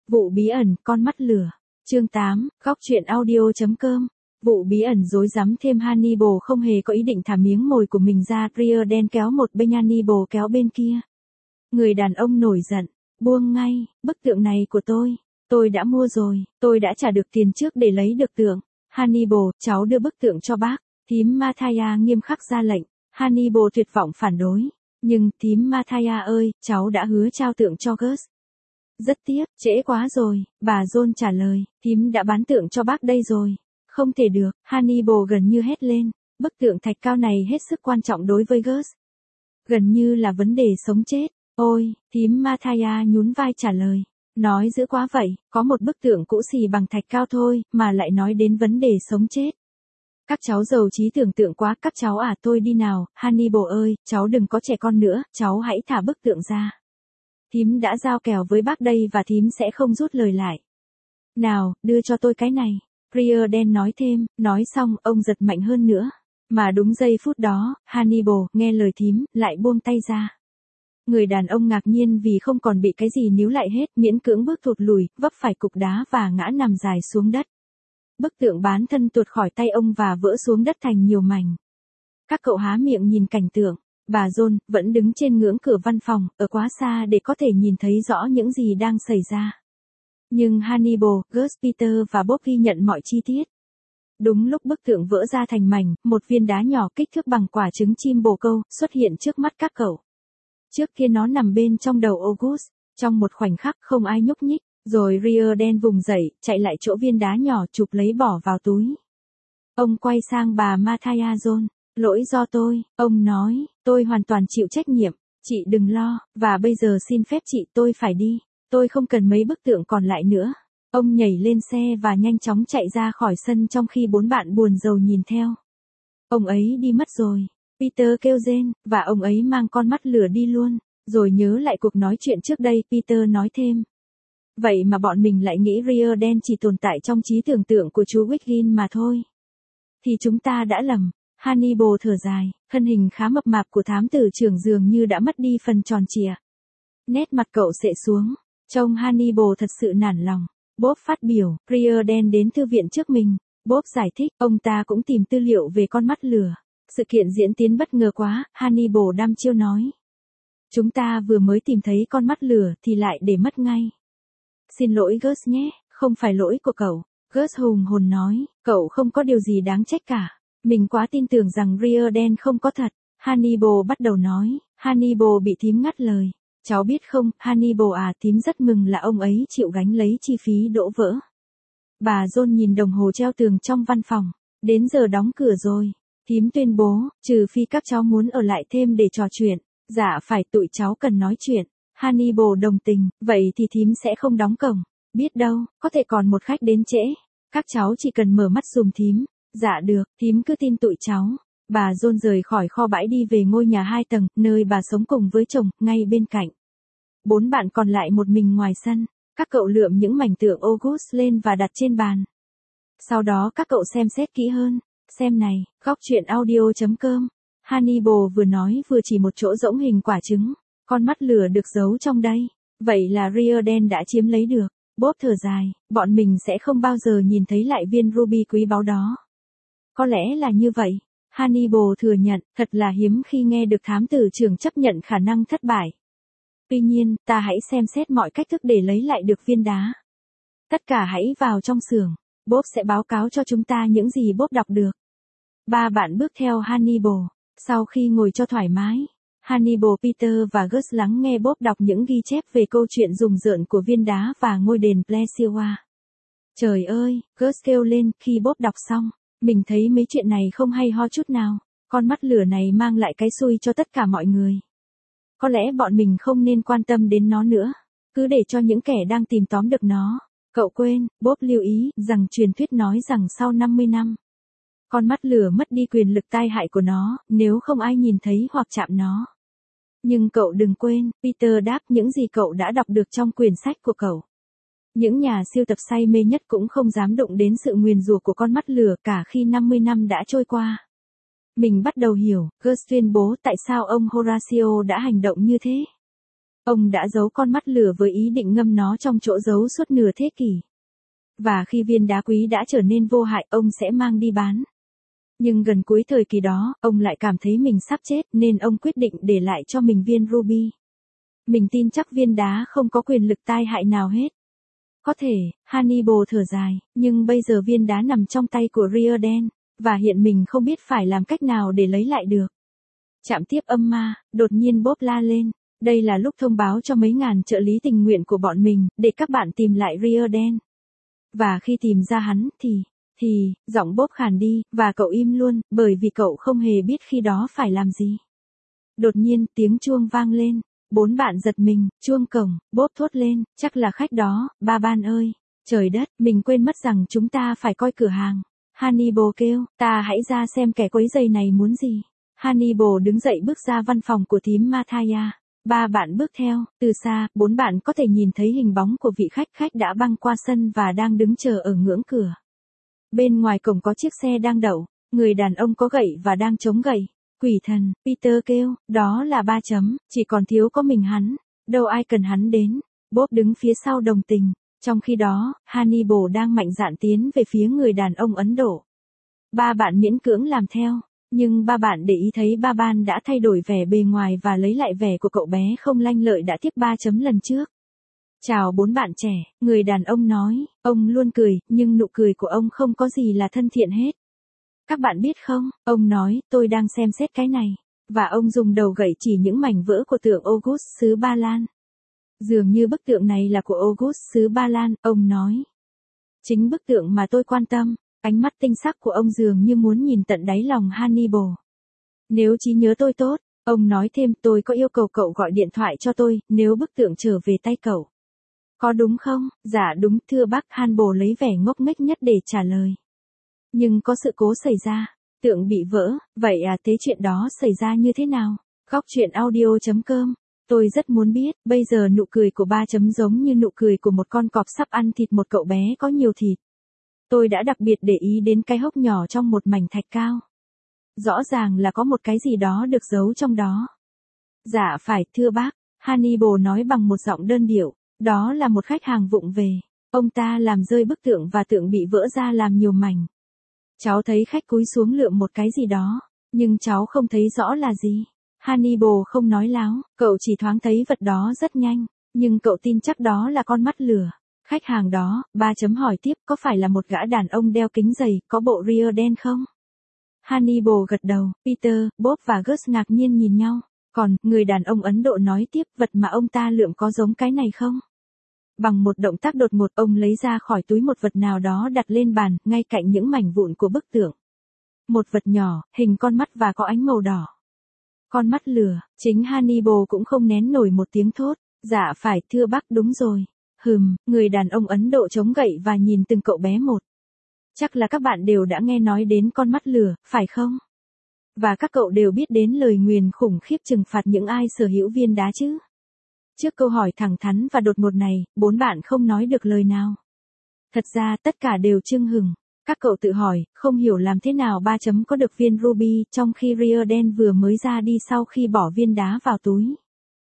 Vụ bí ẩn, con mắt lửa. Chương 8, góc truyện audio.com. Vụ bí ẩn rối rắm thêm Hannibal không hề có ý định thả miếng mồi của mình ra, Riordan kéo một bên Hannibal kéo bên kia. Người đàn ông nổi giận, buông ngay, bức tượng này của tôi đã mua rồi, tôi đã trả được tiền trước để lấy được tượng. Hannibal, cháu đưa bức tượng cho bác. Thím Mathia nghiêm khắc ra lệnh. Hannibal tuyệt vọng phản đối. Nhưng thím Mathia ơi, cháu đã hứa trao tượng cho Gus. Rất tiếc, trễ quá rồi, bà John trả lời, thím đã bán tượng cho bác đây rồi. Không thể được, Hannibal gần như hét lên, bức tượng thạch cao này hết sức quan trọng đối với Gus. Gần như là vấn đề sống chết. Ôi, thím Mathia nhún vai trả lời, nói dữ quá vậy, có một bức tượng cũ xì bằng thạch cao thôi, mà lại nói đến vấn đề sống chết. Các cháu giàu trí tưởng tượng quá, các cháu à, tôi đi nào, Hannibal ơi, cháu đừng có trẻ con nữa, cháu hãy thả bức tượng ra. Thím đã giao kèo với bác đây và thím sẽ không rút lời lại. Nào, đưa cho tôi cái này. Riordan nói thêm, nói xong, ông giật mạnh hơn nữa. Mà đúng giây phút đó, Hannibal, nghe lời thím, lại buông tay ra. Người đàn ông ngạc nhiên vì không còn bị cái gì níu lại hết, miễn cưỡng bước thụt lùi, vấp phải cục đá và ngã nằm dài xuống đất. Bức tượng bán thân tuột khỏi tay ông và vỡ xuống đất thành nhiều mảnh. Các cậu há miệng nhìn cảnh tượng. Bà John vẫn đứng trên ngưỡng cửa văn phòng, ở quá xa để có thể nhìn thấy rõ những gì đang xảy ra. Nhưng Hannibal, Gus, Peter và Bob ghi nhận mọi chi tiết. Đúng lúc bức tượng vỡ ra thành mảnh, một viên đá nhỏ kích thước bằng quả trứng chim bồ câu xuất hiện trước mắt các cậu. Trước kia nó nằm bên trong đầu August, trong một khoảnh khắc không ai nhúc nhích, rồi Riordan vùng dậy, chạy lại chỗ viên đá nhỏ chụp lấy bỏ vào túi. Ông quay sang bà Mathia John. Lỗi do tôi, ông nói, tôi hoàn toàn chịu trách nhiệm, chị đừng lo, và bây giờ xin phép chị tôi phải đi, tôi không cần mấy bức tượng còn lại nữa. Ông nhảy lên xe và nhanh chóng chạy ra khỏi sân trong khi bốn bạn buồn rầu nhìn theo. Ông ấy đi mất rồi, Peter kêu rên, và ông ấy mang con mắt lửa đi luôn, rồi nhớ lại cuộc nói chuyện trước đây, Peter nói thêm. Vậy mà bọn mình lại nghĩ Riordan chỉ tồn tại trong trí tưởng tượng của chú Wiggin mà thôi. Thì chúng ta đã lầm. Hannibal thở dài, thân hình khá mập mạp của thám tử trưởng dường như đã mất đi phần tròn trịa. Nét mặt cậu xệ xuống, trông Hannibal thật sự nản lòng. Bob phát biểu, Riordan đến thư viện trước mình. Bob giải thích, ông ta cũng tìm tư liệu về con mắt lửa. Sự kiện diễn tiến bất ngờ quá, Hannibal đăm chiêu nói. Chúng ta vừa mới tìm thấy con mắt lửa thì lại để mất ngay. Xin lỗi Gus nhé, không phải lỗi của cậu. Gus hùng hồn nói, cậu không có điều gì đáng trách cả. Mình quá tin tưởng rằng Riordan không có thật. Hannibal bắt đầu nói. Hannibal bị thím ngắt lời. Cháu biết không, Hannibal à, thím rất mừng là ông ấy chịu gánh lấy chi phí đổ vỡ. Bà John nhìn đồng hồ treo tường trong văn phòng. Đến giờ đóng cửa rồi. Thím tuyên bố, trừ phi các cháu muốn ở lại thêm để trò chuyện. Dạ phải, tụi cháu cần nói chuyện. Hannibal đồng tình, vậy thì thím sẽ không đóng cổng. Biết đâu, có thể còn một khách đến trễ. Các cháu chỉ cần mở mắt giùm thím. Dạ được, thím cứ tin tụi cháu. Bà John rời khỏi kho bãi đi về ngôi nhà 2 tầng, nơi bà sống cùng với chồng, ngay bên cạnh. 4 bạn còn lại một mình ngoài sân. Các cậu lượm những mảnh tượng August lên và đặt trên bàn. Sau đó các cậu xem xét kỹ hơn. Xem này, góc truyện audio.com. Hannibal vừa nói vừa chỉ một chỗ rỗng hình quả trứng. Con mắt lửa được giấu trong đây. Vậy là Riordan đã chiếm lấy được. Bob thở dài, bọn mình sẽ không bao giờ nhìn thấy lại viên ruby quý báu đó. Có lẽ là như vậy. Hannibal thừa nhận, thật là hiếm khi nghe được thám tử trưởng chấp nhận khả năng thất bại. Tuy nhiên, ta hãy xem xét mọi cách thức để lấy lại được viên đá. Tất cả hãy vào trong xưởng. Bob sẽ báo cáo cho chúng ta những gì Bob đọc được. 3 bạn bước theo Hannibal. Sau khi ngồi cho thoải mái, Hannibal, Peter và Gus lắng nghe Bob đọc những ghi chép về câu chuyện rùng rợn của viên đá và ngôi đền Plesioa. Trời ơi, Gus kêu lên khi Bob đọc xong. Mình thấy mấy chuyện này không hay ho chút nào. Con mắt lửa này mang lại cái xui cho tất cả mọi người. Có lẽ bọn mình không nên quan tâm đến nó nữa. Cứ để cho những kẻ đang tìm tóm được nó. Cậu quên, Bob lưu ý rằng truyền thuyết nói rằng sau 50 năm, con mắt lửa mất đi quyền lực tai hại của nó, nếu không ai nhìn thấy hoặc chạm nó. Nhưng cậu đừng quên, Peter đáp những gì cậu đã đọc được trong quyển sách của cậu. Những nhà siêu tập say mê nhất cũng không dám đụng đến sự nguyền rủa của con mắt lửa cả khi 50 năm đã trôi qua. Mình bắt đầu hiểu, Gus tuyên bố tại sao ông Horatio đã hành động như thế. Ông đã giấu con mắt lửa với ý định ngâm nó trong chỗ giấu suốt nửa thế kỷ. Và khi viên đá quý đã trở nên vô hại, ông sẽ mang đi bán. Nhưng gần cuối thời kỳ đó, ông lại cảm thấy mình sắp chết nên ông quyết định để lại cho mình viên ruby. Mình tin chắc viên đá không có quyền lực tai hại nào hết. Có thể, Hannibal thở dài, nhưng bây giờ viên đá nằm trong tay của Riordan, và hiện mình không biết phải làm cách nào để lấy lại được. Trạm tiếp âm ma, đột nhiên Bob la lên. Đây là lúc thông báo cho mấy ngàn trợ lý tình nguyện của bọn mình, để các bạn tìm lại Riordan. Và khi tìm ra hắn, giọng Bob khàn đi, và cậu im luôn, bởi vì cậu không hề biết khi đó phải làm gì. Đột nhiên, tiếng chuông vang lên. 4 bạn giật mình, chuông cổng, Bob thốt lên, chắc là khách đó, ba ban ơi. Trời đất, mình quên mất rằng chúng ta phải coi cửa hàng. Hannibal kêu, ta hãy ra xem kẻ quấy giày này muốn gì. Hannibal đứng dậy bước ra văn phòng của thím Mathaya. 3 bạn bước theo, từ xa, 4 bạn có thể nhìn thấy hình bóng của vị khách đã băng qua sân và đang đứng chờ ở ngưỡng cửa. Bên ngoài cổng có chiếc xe đang đậu, người đàn ông có gậy và đang chống gậy. Quỷ thần, Peter kêu, đó là 3 chấm, chỉ còn thiếu có mình hắn, đâu ai cần hắn đến. Bob đứng phía sau đồng tình, trong khi đó, Hannibal đang mạnh dạn tiến về phía người đàn ông Ấn Độ. 3 bạn miễn cưỡng làm theo, nhưng 3 bạn để ý thấy ba ban đã thay đổi vẻ bề ngoài và lấy lại vẻ của cậu bé không lanh lợi đã tiếp 3 chấm lần trước. Chào 4 bạn trẻ, người đàn ông nói, ông luôn cười, nhưng nụ cười của ông không có gì là thân thiện hết. Các bạn biết không, ông nói, tôi đang xem xét cái này. Và ông dùng đầu gậy chỉ những mảnh vỡ của tượng August xứ Ba Lan. Dường như bức tượng này là của August xứ Ba Lan, ông nói. Chính bức tượng mà tôi quan tâm, ánh mắt tinh sắc của ông dường như muốn nhìn tận đáy lòng Hannibal. Nếu trí nhớ tôi tốt, ông nói thêm, tôi có yêu cầu cậu gọi điện thoại cho tôi, nếu bức tượng trở về tay cậu. Có đúng không? Dạ đúng, thưa bác. Hannibal lấy vẻ ngốc nghếch nhất để trả lời. Nhưng có sự cố xảy ra, tượng bị vỡ, vậy à, thế chuyện đó xảy ra như thế nào? Góc truyện audio.com. Tôi rất muốn biết, bây giờ nụ cười của 3 chấm giống như nụ cười của một con cọp sắp ăn thịt một cậu bé có nhiều thịt. Tôi đã đặc biệt để ý đến cái hốc nhỏ trong một mảnh thạch cao. Rõ ràng là có một cái gì đó được giấu trong đó. Dạ phải, thưa bác, Hannibal nói bằng một giọng đơn điệu, đó là một khách hàng vụng về. Ông ta làm rơi bức tượng và tượng bị vỡ ra làm nhiều mảnh. Cháu thấy khách cúi xuống lượm một cái gì đó, nhưng cháu không thấy rõ là gì. Hannibal không nói láo, cậu chỉ thoáng thấy vật đó rất nhanh, nhưng cậu tin chắc đó là con mắt lửa. Khách hàng đó, 3 chấm hỏi tiếp, có phải là một gã đàn ông đeo kính dày, có bộ Riordan không? Hannibal gật đầu, Peter, Bob và Gus ngạc nhiên nhìn nhau. Còn, người đàn ông Ấn Độ nói tiếp, vật mà ông ta lượm có giống cái này không? Bằng một động tác đột ngột, ông lấy ra khỏi túi một vật nào đó đặt lên bàn, ngay cạnh những mảnh vụn của bức tượng. Một vật nhỏ, hình con mắt và có ánh màu đỏ. Con mắt lửa, chính Hannibal cũng không nén nổi một tiếng thốt. Dạ phải, thưa bác, đúng rồi. Người đàn ông Ấn Độ chống gậy và nhìn từng cậu bé một. Chắc là các bạn đều đã nghe nói đến con mắt lửa, phải không? Và các cậu đều biết đến lời nguyền khủng khiếp trừng phạt những ai sở hữu viên đá chứ? Trước câu hỏi thẳng thắn và đột ngột này, 4 bạn không nói được lời nào. Thật ra tất cả đều chưng hửng. Các cậu tự hỏi, không hiểu làm thế nào 3 chấm có được viên ruby trong khi Riordan vừa mới ra đi sau khi bỏ viên đá vào túi.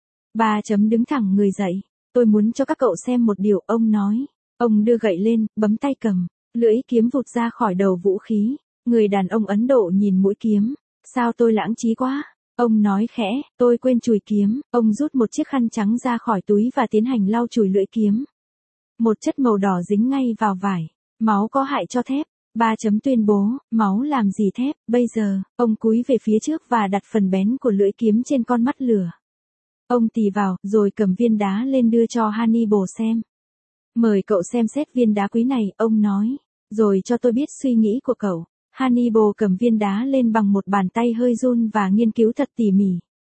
3 chấm đứng thẳng người dậy. Tôi muốn cho các cậu xem một điều, ông nói. Ông đưa gậy lên, bấm tay cầm. Lưỡi kiếm vụt ra khỏi đầu vũ khí. Người đàn ông Ấn Độ nhìn mũi kiếm. Sao tôi lãng trí quá? Ông nói khẽ, tôi quên chùi kiếm. Ông rút một chiếc khăn trắng ra khỏi túi và tiến hành lau chùi lưỡi kiếm. Một chất màu đỏ dính ngay vào vải. Máu có hại cho thép. 3 chấm tuyên bố, máu làm gì thép? Bây giờ, ông cúi về phía trước và đặt phần bén của lưỡi kiếm trên con mắt lửa. Ông tì vào, rồi cầm viên đá lên đưa cho Hannibal xem. Mời cậu xem xét viên đá quý này, ông nói. Rồi cho tôi biết suy nghĩ của cậu. Hannibal cầm viên đá lên bằng một bàn tay hơi run và nghiên cứu thật tỉ mỉ.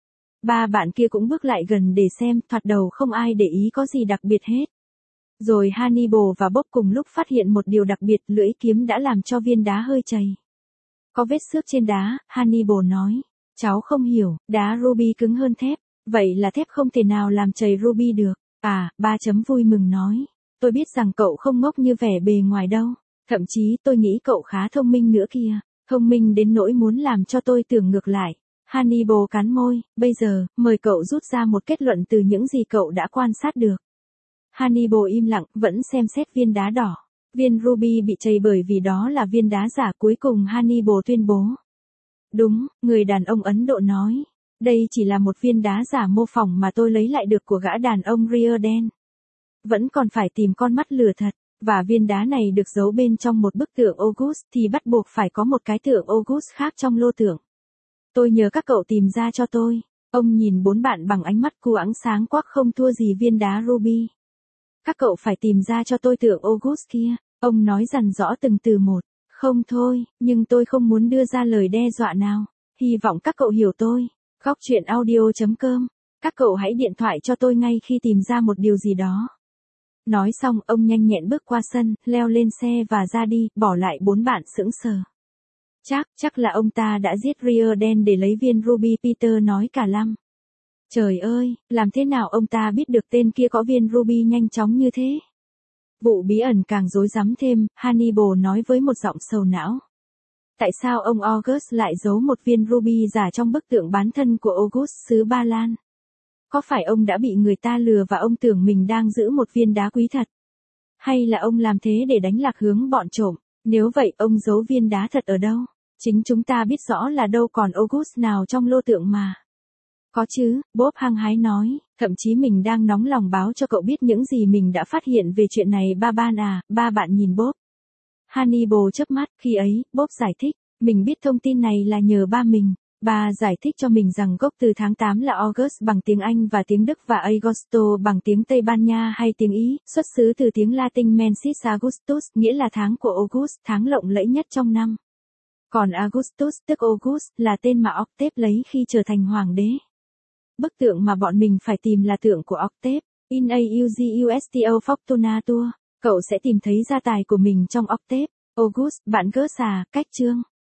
3 bạn kia cũng bước lại gần để xem, thoạt đầu không ai để ý có gì đặc biệt hết. Rồi Hannibal và Bob cùng lúc phát hiện một điều đặc biệt, lưỡi kiếm đã làm cho viên đá hơi chày. Có vết xước trên đá, Hannibal nói. Cháu không hiểu, đá ruby cứng hơn thép, vậy là thép không thể nào làm chày ruby được. À, 3 chấm vui mừng nói. Tôi biết rằng cậu không ngốc như vẻ bề ngoài đâu. Thậm chí tôi nghĩ cậu khá thông minh nữa kia. Thông minh đến nỗi muốn làm cho tôi tưởng ngược lại. Hannibal cắn môi, bây giờ, mời cậu rút ra một kết luận từ những gì cậu đã quan sát được. Hannibal im lặng, vẫn xem xét viên đá đỏ. Viên ruby bị chày bởi vì đó là viên đá giả. Cuối cùng Hannibal tuyên bố. Đúng, người đàn ông Ấn Độ nói. Đây chỉ là một viên đá giả mô phỏng mà tôi lấy lại được của gã đàn ông Riordan. Vẫn còn phải tìm con mắt lửa thật. Và viên đá này được giấu bên trong một bức tượng August thì bắt buộc phải có một cái tượng August khác trong lô tượng. Tôi nhờ các cậu tìm ra cho tôi. Ông nhìn bốn bạn bằng ánh mắt cu ẵng sáng quắc không thua gì viên đá ruby. Các cậu phải tìm ra cho tôi tượng August kia. Ông nói dằn rõ từng từ một. Không thôi, nhưng tôi không muốn đưa ra lời đe dọa nào. Hy vọng các cậu hiểu tôi. Góc chuyện audio.com. Các cậu hãy điện thoại cho tôi ngay khi tìm ra một điều gì đó. Nói xong, ông nhanh nhẹn bước qua sân, leo lên xe và ra đi, bỏ lại bốn bạn sững sờ. Chắc là ông ta đã giết Riordan để lấy viên ruby, Peter nói cả lăm. Trời ơi, làm thế nào ông ta biết được tên kia có viên ruby nhanh chóng như thế? Vụ bí ẩn càng rối rắm thêm, Hannibal nói với một giọng sầu não. Tại sao ông August lại giấu một viên ruby giả trong bức tượng bán thân của August xứ Ba Lan? Có phải ông đã bị người ta lừa và ông tưởng mình đang giữ một viên đá quý thật? Hay là ông làm thế để đánh lạc hướng bọn trộm? Nếu vậy ông giấu viên đá thật ở đâu? Chính chúng ta biết rõ là đâu còn August nào trong lô tượng mà. Có chứ, Bob hăng hái nói, thậm chí mình đang nóng lòng báo cho cậu biết những gì mình đã phát hiện về chuyện này. Ba bạn nhìn Bob. Hannibal chớp mắt, khi ấy, Bob giải thích, mình biết thông tin này là nhờ ba mình. Ba giải thích cho mình rằng gốc từ tháng 8 là August bằng tiếng Anh và tiếng Đức và Agosto bằng tiếng Tây Ban Nha hay tiếng Ý, xuất xứ từ tiếng Latin mensis Augustus, nghĩa là tháng của August, tháng lộng lẫy nhất trong năm. Còn Augustus tức August là tên mà Octave lấy khi trở thành hoàng đế. Bức tượng mà bọn mình phải tìm là tượng của Octave. In Augusto Fortunatur, cậu sẽ tìm thấy gia tài của mình trong Octave. August, bạn gỡ xà, cách chương.